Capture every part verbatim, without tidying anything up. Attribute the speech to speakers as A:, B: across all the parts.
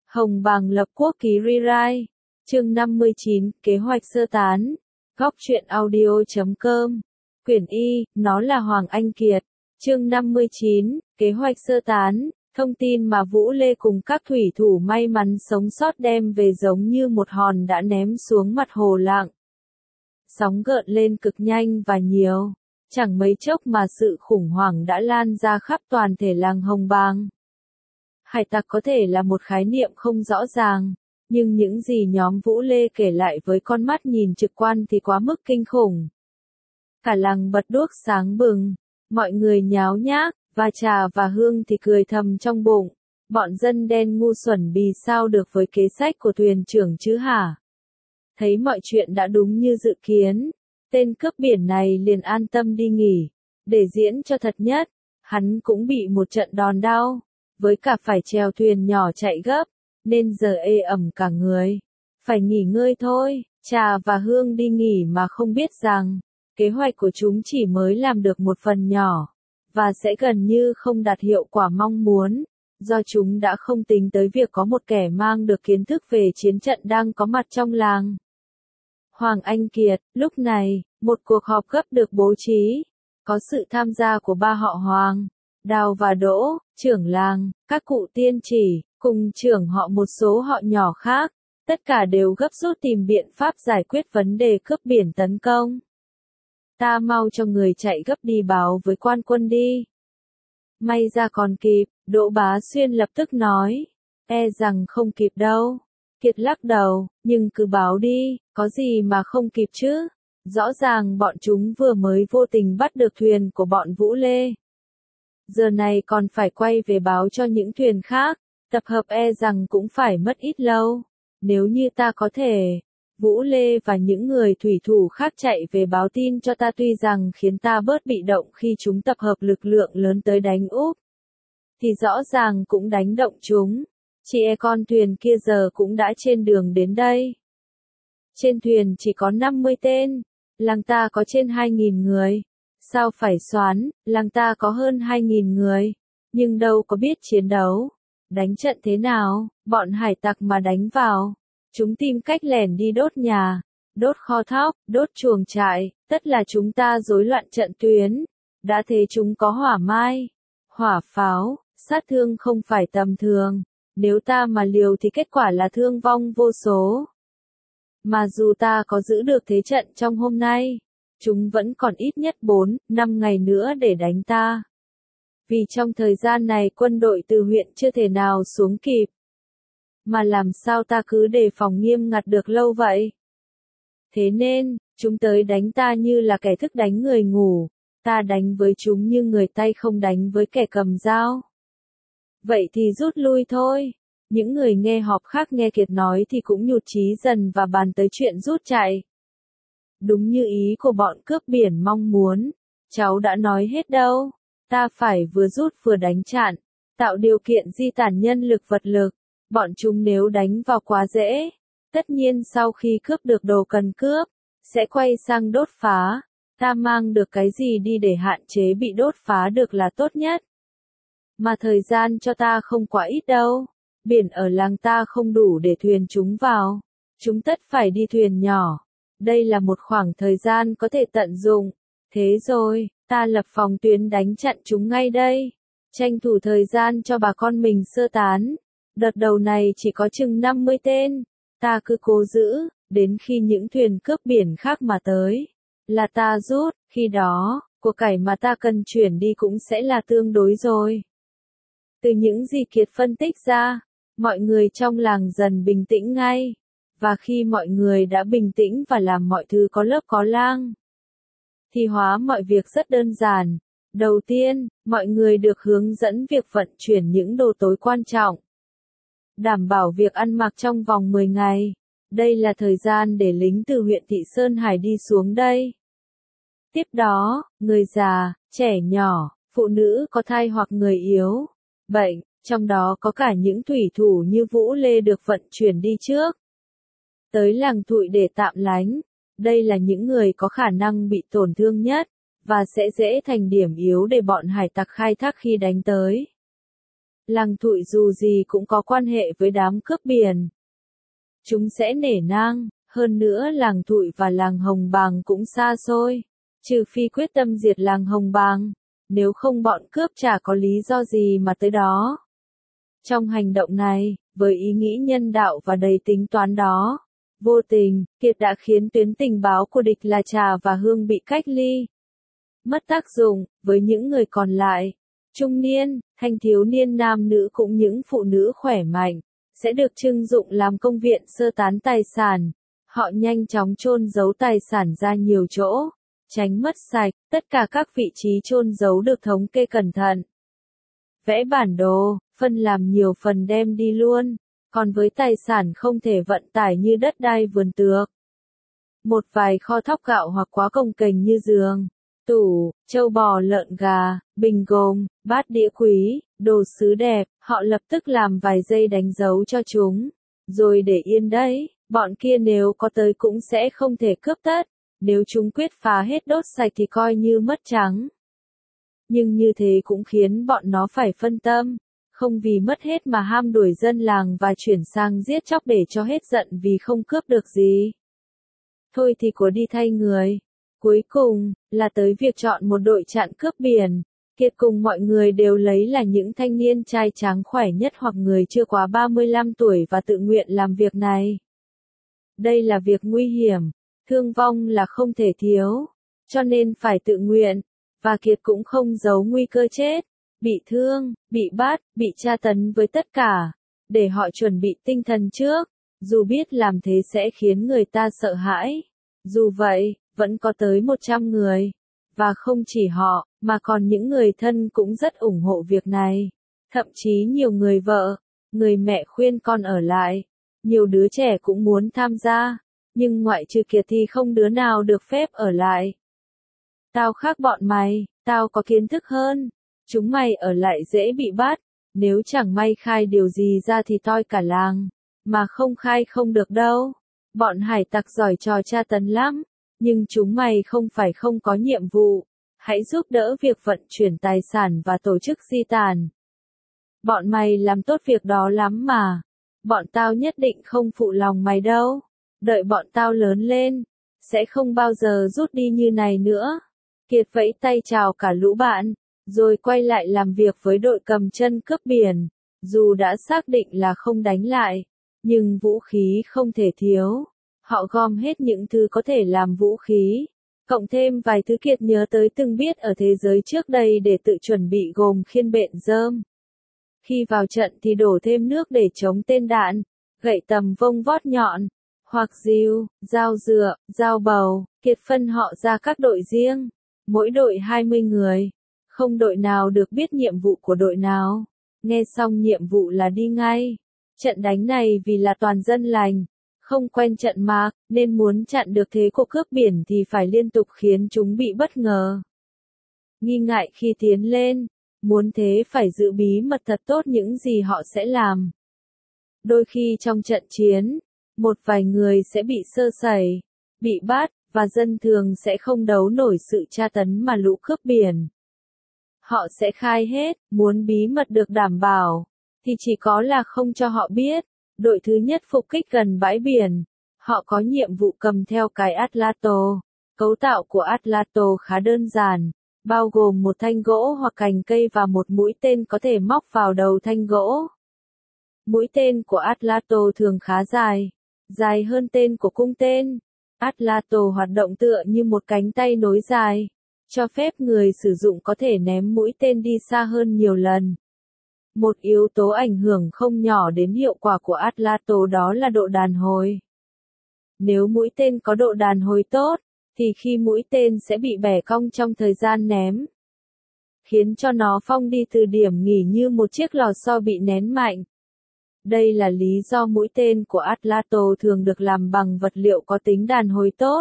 A: Hồng Bàng lập quốc ký rewrite. Chương năm mươi chín, kế hoạch sơ tán. Góc truyện audio chấm com. Quyển Y, nó là Hoàng Anh Kiệt. Chương năm mươi chín, kế hoạch sơ tán. Thông tin mà Vũ Lê cùng các thủy thủ may mắn sống sót đem về giống như một hòn đã ném xuống mặt hồ lặng. Sóng gợn lên cực nhanh và nhiều. Chẳng mấy chốc mà sự khủng hoảng đã lan ra khắp toàn thể làng Hồng Bàng. Hải tặc có thể là một khái niệm không rõ ràng, nhưng những gì nhóm Vũ Lê kể lại với con mắt nhìn trực quan thì quá mức kinh khủng. Cả làng bật đuốc sáng bừng, mọi người nháo nhác, và Trà và Hương thì cười thầm trong bụng, bọn dân đen ngu xuẩn bì sao được với kế sách của thuyền trưởng chứ hả? Thấy mọi chuyện đã đúng như dự kiến, tên cướp biển này liền an tâm đi nghỉ, để diễn cho thật nhất, hắn cũng bị một trận đòn đau, với cả phải chèo thuyền nhỏ chạy gấp, nên giờ ê ẩm cả người. Phải nghỉ ngơi thôi. Trà và Hương đi nghỉ mà không biết rằng, kế hoạch của chúng chỉ mới làm được một phần nhỏ, và sẽ gần như không đạt hiệu quả mong muốn, do chúng đã không tính tới việc có một kẻ mang được kiến thức về chiến trận đang có mặt trong làng. Hoàng Anh Kiệt, lúc này, một cuộc họp gấp được bố trí, có sự tham gia của ba họ Hoàng, Đào và Đỗ, trưởng làng, các cụ tiên chỉ, cùng trưởng họ một số họ nhỏ khác, tất cả đều gấp rút tìm biện pháp giải quyết vấn đề cướp biển tấn công. Ta mau cho người chạy gấp đi báo với quan quân đi. May ra còn kịp, Đỗ Bá Xuyên lập tức nói, e rằng không kịp đâu. Kiệt lắc đầu, nhưng cứ báo đi, có gì mà không kịp chứ? Rõ ràng bọn chúng vừa mới vô tình bắt được thuyền của bọn Vũ Lê. Giờ này còn phải quay về báo cho những thuyền khác, tập hợp e rằng cũng phải mất ít lâu. Nếu như ta có thể, Vũ Lê và những người thủy thủ khác chạy về báo tin cho ta tuy rằng khiến ta bớt bị động khi chúng tập hợp lực lượng lớn tới đánh úp, thì rõ ràng cũng đánh động chúng. Chị e con thuyền kia giờ cũng đã trên đường đến đây. Trên thuyền chỉ có năm mươi tên, làng ta có trên hai nghìn người. Sao phải xoán, làng ta có hơn hai nghìn người, nhưng đâu có biết chiến đấu. Đánh trận thế nào, bọn hải tặc mà đánh vào. Chúng tìm cách lẻn đi đốt nhà, đốt kho thóc, đốt chuồng trại, tất là chúng ta rối loạn trận tuyến. Đã thế chúng có hỏa mai, hỏa pháo, sát thương không phải tầm thường. Nếu ta mà liều thì kết quả là thương vong vô số. Mà dù ta có giữ được thế trận trong hôm nay, chúng vẫn còn ít nhất bốn, năm ngày nữa để đánh ta. Vì trong thời gian này quân đội từ huyện chưa thể nào xuống kịp. Mà làm sao ta cứ đề phòng nghiêm ngặt được lâu vậy? Thế nên, chúng tới đánh ta như là kẻ thức đánh người ngủ, ta đánh với chúng như người tay không đánh với kẻ cầm dao. Vậy thì rút lui thôi. Những người nghe họp khác nghe Kiệt nói thì cũng nhụt chí dần và bàn tới chuyện rút chạy. Đúng như ý của bọn cướp biển mong muốn, cháu đã nói hết đâu. Ta phải vừa rút vừa đánh chặn, tạo điều kiện di tản nhân lực vật lực. Bọn chúng nếu đánh vào quá dễ, tất nhiên sau khi cướp được đồ cần cướp, sẽ quay sang đốt phá. Ta mang được cái gì đi để hạn chế bị đốt phá được là tốt nhất. Mà thời gian cho ta không quá ít đâu. Biển ở làng ta không đủ để thuyền chúng vào. Chúng tất phải đi thuyền nhỏ. Đây là một khoảng thời gian có thể tận dụng. Thế rồi, ta lập phòng tuyến đánh chặn chúng ngay đây. Tranh thủ thời gian cho bà con mình sơ tán. Đợt đầu này chỉ có chừng năm mươi tên. Ta cứ cố giữ, đến khi những thuyền cướp biển khác mà tới. Là ta rút, khi đó, của cải mà ta cần chuyển đi cũng sẽ là tương đối rồi. Từ những gì Kiệt phân tích ra, mọi người trong làng dần bình tĩnh ngay. Và khi mọi người đã bình tĩnh và làm mọi thứ có lớp có lang, thì hóa mọi việc rất đơn giản. Đầu tiên, mọi người được hướng dẫn việc vận chuyển những đồ tối quan trọng. Đảm bảo việc ăn mặc trong vòng mười ngày. Đây là thời gian để lính từ huyện Thị Sơn Hải đi xuống đây. Tiếp đó, người già, trẻ nhỏ, phụ nữ có thai hoặc người yếu, bệnh, trong đó có cả những thủy thủ như Vũ Lê được vận chuyển đi trước. Tới làng Thụy để tạm lánh. Đây là những người có khả năng bị tổn thương nhất, và sẽ dễ thành điểm yếu để bọn hải tặc khai thác khi đánh tới. Làng Thụy dù gì cũng có quan hệ với đám cướp biển. Chúng sẽ nể nang, hơn nữa làng Thụy và làng Hồng Bàng cũng xa xôi. Trừ phi quyết tâm diệt làng Hồng Bàng, nếu không bọn cướp chả có lý do gì mà tới đó. Trong hành động này, với ý nghĩ nhân đạo và đầy tính toán đó, vô tình, Kiệt đã khiến tuyến tình báo của địch là Trà và Hương bị cách ly. Mất tác dụng, với những người còn lại, trung niên, thanh thiếu niên nam nữ cũng những phụ nữ khỏe mạnh, sẽ được trưng dụng làm công viện sơ tán tài sản. Họ nhanh chóng chôn giấu tài sản ra nhiều chỗ, tránh mất sạch, tất cả các vị trí chôn giấu được thống kê cẩn thận. Vẽ bản đồ, phân làm nhiều phần đem đi luôn, còn với tài sản không thể vận tải như đất đai vườn tược. Một vài kho thóc gạo hoặc quá cồng kềnh như giường, tủ, trâu bò lợn gà, bình gồm, bát đĩa quý, đồ sứ đẹp, họ lập tức làm vài giây đánh dấu cho chúng, rồi để yên đấy, bọn kia nếu có tới cũng sẽ không thể cướp tất, nếu chúng quyết phá hết đốt sạch thì coi như mất trắng. Nhưng như thế cũng khiến bọn nó phải phân tâm, không vì mất hết mà ham đuổi dân làng và chuyển sang giết chóc để cho hết giận vì không cướp được gì. Thôi thì của đi thay người. Cuối cùng, là tới việc chọn một đội chặn cướp biển. Kiệt cùng mọi người đều lấy là những thanh niên trai tráng khỏe nhất hoặc người chưa quá ba mươi lăm tuổi và tự nguyện làm việc này. Đây là việc nguy hiểm, thương vong là không thể thiếu, cho nên phải tự nguyện, và Kiệt cũng không giấu nguy cơ chết, bị thương, bị bắt, bị tra tấn với tất cả, để họ chuẩn bị tinh thần trước, dù biết làm thế sẽ khiến người ta sợ hãi. Dù vậy, vẫn có tới một trăm người, và không chỉ họ, mà còn những người thân cũng rất ủng hộ việc này. Thậm chí nhiều người vợ, người mẹ khuyên con ở lại, nhiều đứa trẻ cũng muốn tham gia, nhưng ngoại trừ Kiệt thì không đứa nào được phép ở lại. Tao khác bọn mày, tao có kiến thức hơn, chúng mày ở lại dễ bị bắt, nếu chẳng may khai điều gì ra thì toi cả làng, mà không khai không được đâu. Bọn hải tặc giỏi trò tra tấn lắm, nhưng chúng mày không phải không có nhiệm vụ, hãy giúp đỡ việc vận chuyển tài sản và tổ chức di tản. Bọn mày làm tốt việc đó lắm mà, bọn tao nhất định không phụ lòng mày đâu, đợi bọn tao lớn lên, sẽ không bao giờ rút đi như này nữa. Kiệt vẫy tay chào cả lũ bạn, rồi quay lại làm việc với đội cầm chân cướp biển, dù đã xác định là không đánh lại, nhưng vũ khí không thể thiếu. Họ gom hết những thứ có thể làm vũ khí, cộng thêm vài thứ Kiệt nhớ tới từng biết ở thế giới trước đây để tự chuẩn bị gồm khiên bện rơm. Khi vào trận thì đổ thêm nước để chống tên đạn, gậy tầm vông vót nhọn, hoặc rìu, dao dựa, dao bầu. Kiệt phân họ ra các đội riêng, mỗi đội hai mươi người, không đội nào được biết nhiệm vụ của đội nào. Nghe xong nhiệm vụ là đi ngay. Trận đánh này vì là toàn dân lành, không quen trận mạc, nên muốn chặn được thế của cướp biển thì phải liên tục khiến chúng bị bất ngờ. Nghi ngại khi tiến lên, muốn thế phải giữ bí mật thật tốt những gì họ sẽ làm. Đôi khi trong trận chiến, một vài người sẽ bị sơ sẩy, bị bắt, và dân thường sẽ không đấu nổi sự tra tấn mà lũ cướp biển. Họ sẽ khai hết, muốn bí mật được đảm bảo, thì chỉ có là không cho họ biết. Đội thứ nhất phục kích gần bãi biển. Họ có nhiệm vụ cầm theo cái Atlato. Cấu tạo của Atlato khá đơn giản, bao gồm một thanh gỗ hoặc cành cây và một mũi tên có thể móc vào đầu thanh gỗ. Mũi tên của Atlato thường khá dài, dài hơn tên của cung tên. Atlato hoạt động tựa như một cánh tay nối dài, cho phép người sử dụng có thể ném mũi tên đi xa hơn nhiều lần. Một yếu tố ảnh hưởng không nhỏ đến hiệu quả của Atlato đó là độ đàn hồi. Nếu mũi tên có độ đàn hồi tốt, thì khi mũi tên sẽ bị bẻ cong trong thời gian ném, khiến cho nó phong đi từ điểm nghỉ như một chiếc lò xo bị nén mạnh. Đây là lý do mũi tên của Atlato thường được làm bằng vật liệu có tính đàn hồi tốt.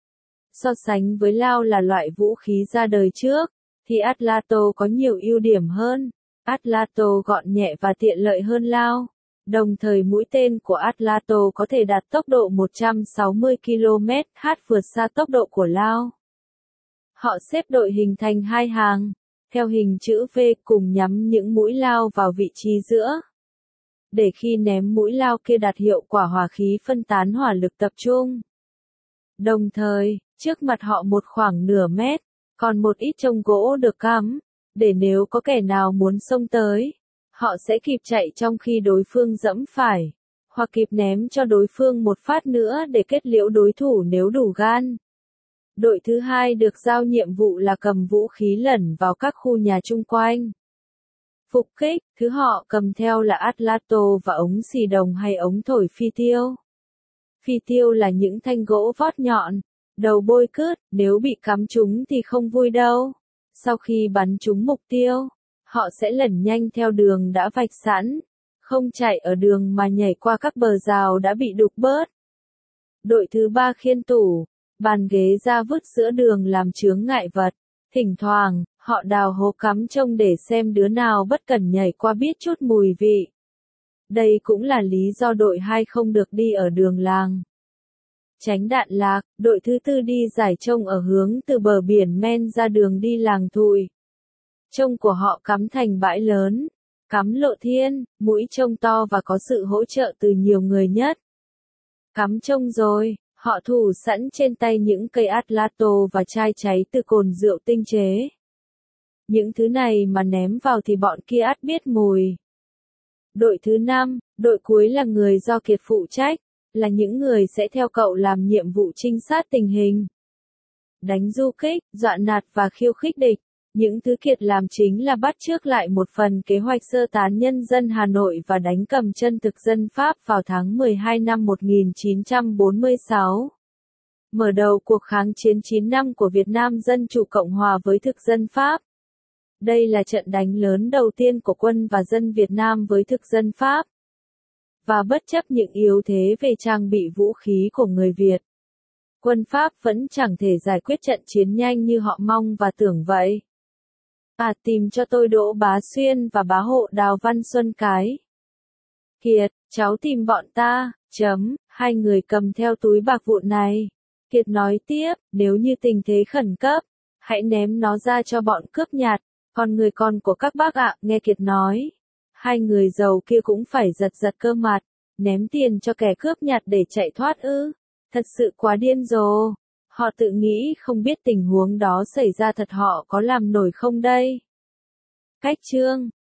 A: So sánh với lao là loại vũ khí ra đời trước, thì Atlato có nhiều ưu điểm hơn. Atlato gọn nhẹ và tiện lợi hơn lao. Đồng thời mũi tên của Atlato có thể đạt tốc độ một trăm sáu mươi ki lô mét trên giờ vượt xa tốc độ của lao. Họ xếp đội hình thành hai hàng. theo hình chữ V cùng nhắm những mũi lao vào vị trí giữa. Để khi ném mũi lao kia đạt hiệu quả hỏa khí phân tán hỏa lực tập trung. Đồng thời, trước mặt họ một khoảng nửa mét, còn một ít trông gỗ được cắm, để nếu có kẻ nào muốn xông tới, họ sẽ kịp chạy trong khi đối phương giẫm phải, hoặc kịp ném cho đối phương một phát nữa để kết liễu đối thủ nếu đủ gan. Đội thứ hai được giao nhiệm vụ là cầm vũ khí lẩn vào các khu nhà chung quanh. Phục kích, thứ họ cầm theo là atlato và ống xì đồng hay ống thổi phi tiêu. Phi tiêu là những thanh gỗ vót nhọn, đầu bôi cứt, nếu bị cắm trúng thì không vui đâu. Sau khi bắn trúng mục tiêu, họ sẽ lẩn nhanh theo đường đã vạch sẵn, không chạy ở đường mà nhảy qua các bờ rào đã bị đục bớt. Đội thứ ba khiêng tủ, bàn ghế ra vứt giữa đường làm chướng ngại vật. Thỉnh thoảng, họ đào hố cắm trông để xem đứa nào bất cẩn nhảy qua biết chút mùi vị. Đây cũng là lý do đội hai không được đi ở đường làng. Tránh đạn lạc, đội thứ tư đi giải trông ở hướng từ bờ biển men ra đường đi làng Thụi. Trông của họ cắm thành bãi lớn, cắm lộ thiên, mũi trông to và có sự hỗ trợ từ nhiều người nhất. Cắm trông rồi, họ thủ sẵn trên tay những cây atlato và chai cháy từ cồn rượu tinh chế. Những thứ này mà ném vào thì bọn kia ắt biết mùi. Đội thứ năm, đội cuối là người do Kiệt phụ trách, là những người sẽ theo cậu làm nhiệm vụ trinh sát tình hình. Đánh du kích, dọa nạt và khiêu khích địch. Những thứ Kiệt làm chính là bắt chước lại một phần kế hoạch sơ tán nhân dân Hà Nội và đánh cầm chân thực dân Pháp vào tháng mười hai năm một nghìn chín trăm bốn mươi sáu. Mở đầu cuộc kháng chiến chín năm của Việt Nam Dân Chủ Cộng Hòa với thực dân Pháp. Đây là trận đánh lớn đầu tiên của quân và dân Việt Nam với thực dân Pháp. Và bất chấp những yếu thế về trang bị vũ khí của người Việt, quân Pháp vẫn chẳng thể giải quyết trận chiến nhanh như họ mong và tưởng vậy. À, tìm cho tôi Đỗ Bá Xuyên và bá hộ Đào Văn Xuân cái. Kiệt, cháu tìm bọn ta, chấm, hai người cầm theo túi bạc vụn này. Kiệt nói tiếp, nếu như tình thế khẩn cấp, hãy ném nó ra cho bọn cướp nhặt, còn người con của các bác ạ, nghe Kiệt nói. Hai người giàu kia cũng phải giật giật cơ mặt, ném tiền cho kẻ cướp nhặt để chạy thoát ư. Thật sự quá điên rồ. Họ tự nghĩ không biết tình huống đó xảy ra thật họ có làm nổi không đây. Cách chương